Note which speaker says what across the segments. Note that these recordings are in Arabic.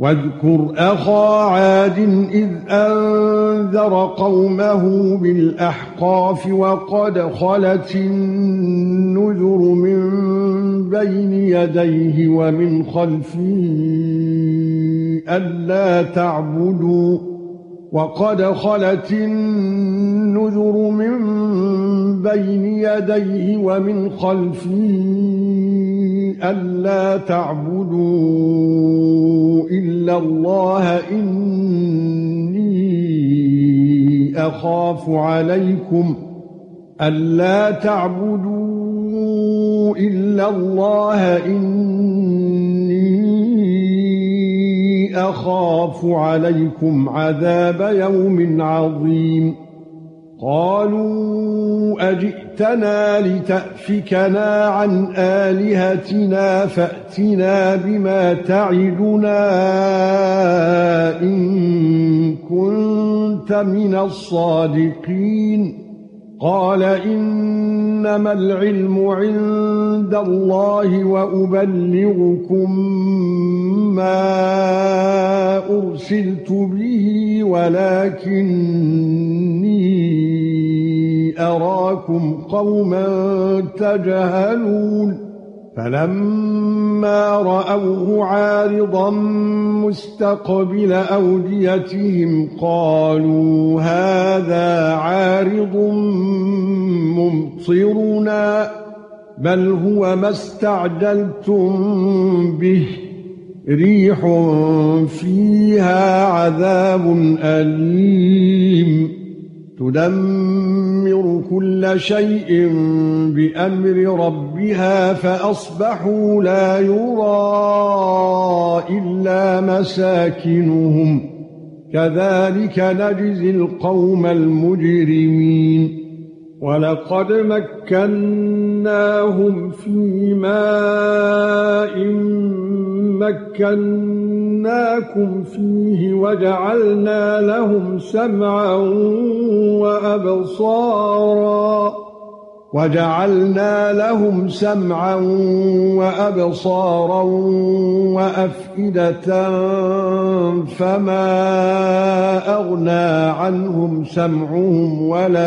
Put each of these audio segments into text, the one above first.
Speaker 1: واذكر أخا عاد إذ أنذر قومه بالأحقاف وقد خلت النذر من بين يديه ومن خلفه ألا تعبدوا بين يديه ومن خلفه ألا تعبدوا إلا الله إني أخاف عليكم عذاب يوم عظيم قالوا أجئتنا لتأفكنا عن آلهتنا فأتنا بما تعدنا إن كنت من الصادقين قال إنما العلم عند الله وأبلغكم ما أرسلت به ولكني أراكم قوما تجهلون فلما رأوه عارضا مستقبل أوديتهم قالوا هذا عارض ممطرنا بل هو ما استعجلتم به ريح فيها عذاب أليم تدمر كل شيء بأمر ربها فأصبحوا لا يرى إلا مساكنهم كذلك نجزي القوم المجرمين ولقد مكناهم في ماء مكناكم فيه وجعلنا لهم سمعا وأبصارا وأفئدة فما أغنى عنهم سمعهم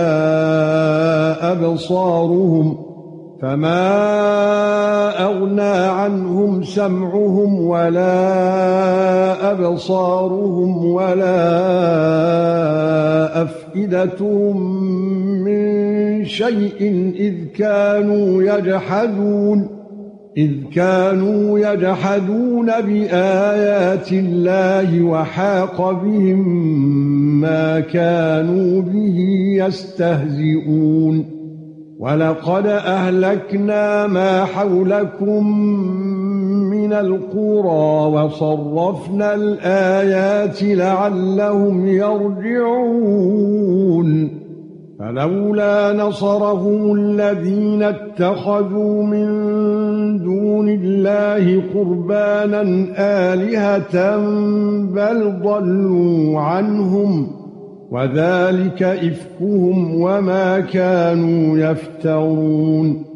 Speaker 1: ولا أبصارهم ولا أفئدتهم من شيء إذ كانوا يجحدون بآيات الله وحاق بهم ما كانوا به يستهزئون وَلَقَدْ أَهْلَكْنَا مَا حَوْلَكُمْ مِنَ الْقُرَى وَصَرَّفْنَا الْآيَاتِ لَعَلَّهُمْ يَرْجِعُونَ فَلَوْلَا نَصَرَهُمُ الَّذِينَ اتَّخَذُوا مِن دُونِ اللَّهِ قُرْبَانًا آلِهَةً بَلْ ضَلُّوا عَنْهُمْ وَذَلِكَ إِفْكُهُمْ وَمَا كَانُوا يَفْتَرُونَ